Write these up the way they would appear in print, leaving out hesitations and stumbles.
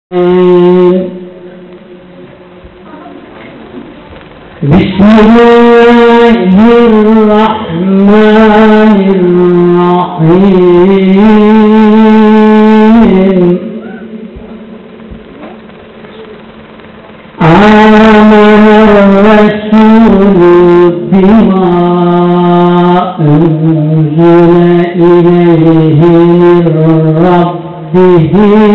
بسم الله الرحمن الرحيم. آمن الرسول بما أنزل إليه من ربه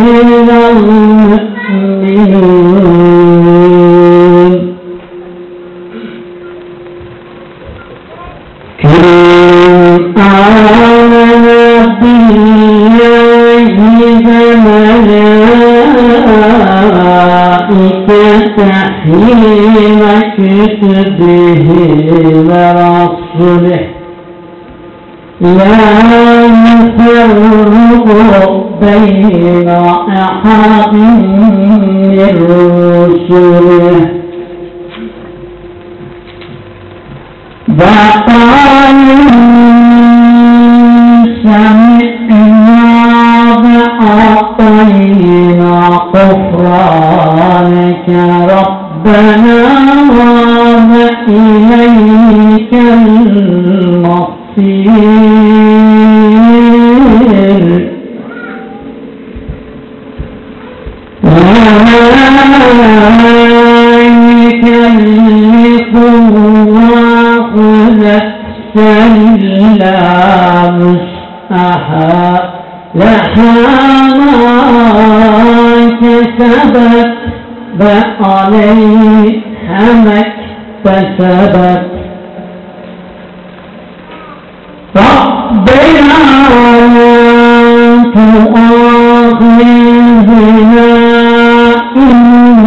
والمؤمنون كل آمن بالله وملائكته وكتبه ورسله لا نفرق بين أحد من رسله وقالوا سمعنا وأطعنا غفرانك ربنا وإليك المصير. إلا وسعها لها ما كسبت وعليها ما اكتسبت ربنا لا تؤاخذنا إن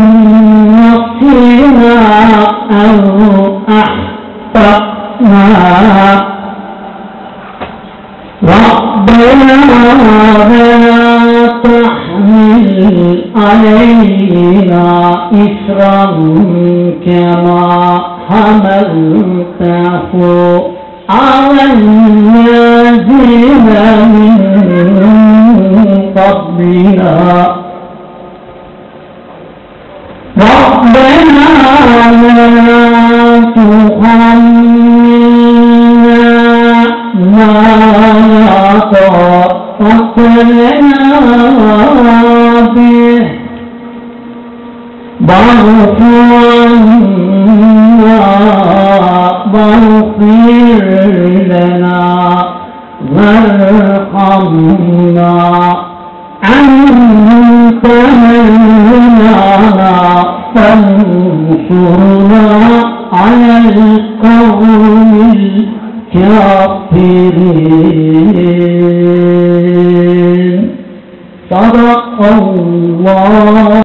نسينا أو أخطأنا ربنا لا تحمل علينا إصرا كما حملته على الذين من قبلنا ربنا لا تحملنا ما لا طاقة لنا به واغفر لنا وارحمنا أنت مولانا فانصرنا على القوم الكافرين. صدق الله.